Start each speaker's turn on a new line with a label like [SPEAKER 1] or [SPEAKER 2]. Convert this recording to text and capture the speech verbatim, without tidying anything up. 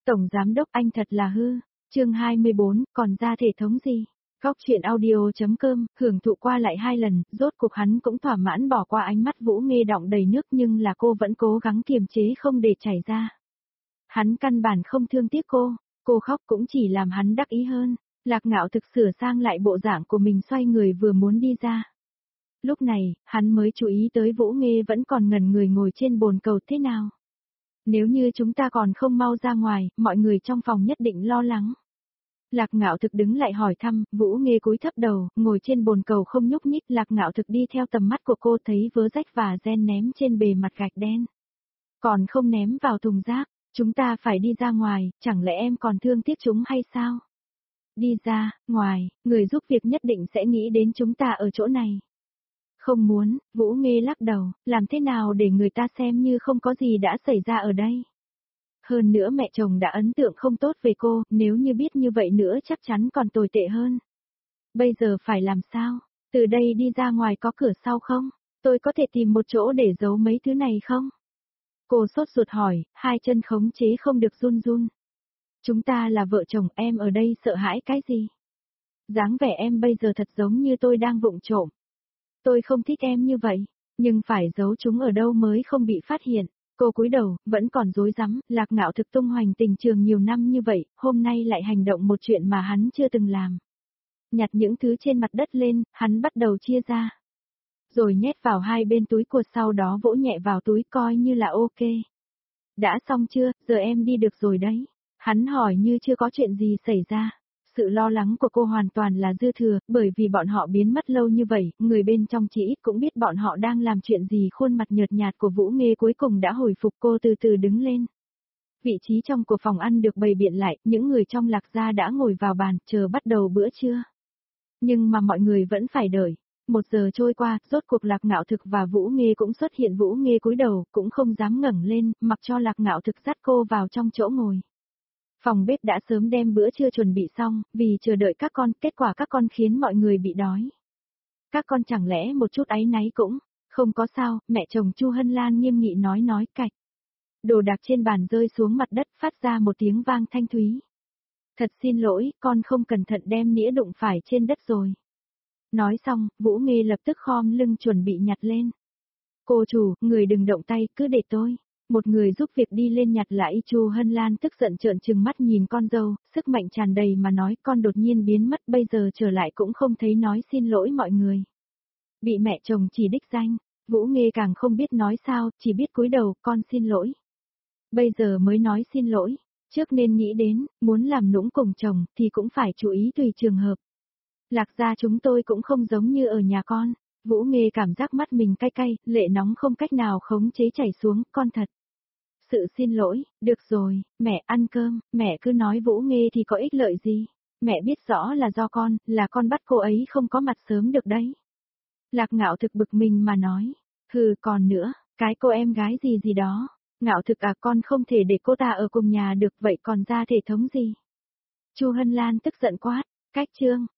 [SPEAKER 1] Tổng giám đốc anh thật là hư. Chương hai mươi bốn, còn ra thể thống gì? Góc truyện audio.com, hưởng thụ qua lại hai lần, rốt cuộc hắn cũng thỏa mãn bỏ qua ánh mắt Vũ Nghê đọng đầy nước nhưng là cô vẫn cố gắng kiềm chế không để chảy ra. Hắn căn bản không thương tiếc cô, cô khóc cũng chỉ làm hắn đắc ý hơn. Lạc Ngạo thực sửa sang lại bộ dạng của mình xoay người vừa muốn đi ra. Lúc này, hắn mới chú ý tới Vũ Nghê vẫn còn ngẩn người ngồi trên bồn cầu thế nào. Nếu như chúng ta còn không mau ra ngoài, mọi người trong phòng nhất định lo lắng. Lạc Ngạo thực đứng lại hỏi thăm, Vũ Nghê cúi thấp đầu, ngồi trên bồn cầu không nhúc nhích. Lạc Ngạo thực đi theo tầm mắt của cô thấy vớ rách và gen ném trên bề mặt gạch đen. Còn không ném vào thùng rác, chúng ta phải đi ra ngoài, chẳng lẽ em còn thương tiếc chúng hay sao? Đi ra, ngoài, người giúp việc nhất định sẽ nghĩ đến chúng ta ở chỗ này. Không muốn, Vũ Nghê lắc đầu, làm thế nào để người ta xem như không có gì đã xảy ra ở đây. Hơn nữa mẹ chồng đã ấn tượng không tốt về cô, nếu như biết như vậy nữa chắc chắn còn tồi tệ hơn. Bây giờ phải làm sao? Từ đây đi ra ngoài có cửa sau không? Tôi có thể tìm một chỗ để giấu mấy thứ này không? Cô sốt ruột hỏi, hai chân khống chế không được run run. Chúng ta là vợ chồng, em ở đây sợ hãi cái gì? Dáng vẻ em bây giờ thật giống như tôi đang vụng trộm. Tôi không thích em như vậy, nhưng phải giấu chúng ở đâu mới không bị phát hiện. Cô cúi đầu, vẫn còn rối rắm. Lạc Ngạo thực tung hoành tình trường nhiều năm như vậy, hôm nay lại hành động một chuyện mà hắn chưa từng làm. Nhặt những thứ trên mặt đất lên, hắn bắt đầu chia ra. Rồi nhét vào hai bên túi quần, sau đó vỗ nhẹ vào túi coi như là ok. Đã xong chưa, giờ em đi được rồi đấy. Hắn hỏi như chưa có chuyện gì xảy ra. Sự lo lắng của cô hoàn toàn là dư thừa, bởi vì bọn họ biến mất lâu như vậy, người bên trong chỉ ít cũng biết bọn họ đang làm chuyện gì. Khuôn mặt nhợt nhạt của Vũ Nghê cuối cùng đã hồi phục, cô từ từ đứng lên. Vị trí trong của phòng ăn được bày biện lại, những người trong Lạc gia đã ngồi vào bàn, chờ bắt đầu bữa trưa. Nhưng mà mọi người vẫn phải đợi. Một giờ trôi qua, rốt cuộc Lạc Ngạo thực và Vũ Nghê cũng xuất hiện. Vũ Nghê cúi đầu, cũng không dám ngẩng lên, mặc cho Lạc Ngạo thực dắt cô vào trong chỗ ngồi. Phòng bếp đã sớm đem bữa trưa chuẩn bị xong, vì chờ đợi các con, kết quả các con khiến mọi người bị đói. Các con chẳng lẽ một chút áy náy cũng, không có sao, mẹ chồng Chu Hân Lan nghiêm nghị nói nói cạch. Đồ đạc trên bàn rơi xuống mặt đất phát ra một tiếng vang thanh thúy. Thật xin lỗi, con không cẩn thận đem nĩa đụng phải trên đất rồi. Nói xong, Vũ Nghê lập tức khom lưng chuẩn bị nhặt lên. Cô chủ, người đừng động tay, cứ để tôi. Một người giúp việc đi lên nhặt lại. Chu Hân Lan tức giận trợn trừng mắt nhìn con dâu, sức mạnh tràn đầy mà nói con đột nhiên biến mất bây giờ trở lại cũng không thấy nói xin lỗi mọi người. Bị mẹ chồng chỉ đích danh, Vũ Nghê càng không biết nói sao, chỉ biết cúi đầu, con xin lỗi. Bây giờ mới nói xin lỗi, trước nên nghĩ đến, muốn làm nũng cùng chồng thì cũng phải chú ý tùy trường hợp. Lạc gia chúng tôi cũng không giống như ở nhà con. Vũ Nghê cảm giác mắt mình cay cay, lệ nóng không cách nào khống chế chảy xuống, con thật. Sự xin lỗi, được rồi, mẹ ăn cơm, mẹ cứ nói Vũ Nghê thì có ích lợi gì. Mẹ biết rõ là do con, là con bắt cô ấy không có mặt sớm được đấy. Lạc Ngạo thực bực mình mà nói, hừ còn nữa, cái cô em gái gì gì đó. Ngạo thực à, con không thể để cô ta ở cùng nhà được, vậy còn ra thể thống gì? Chu Hân Lan tức giận quát, cách chương,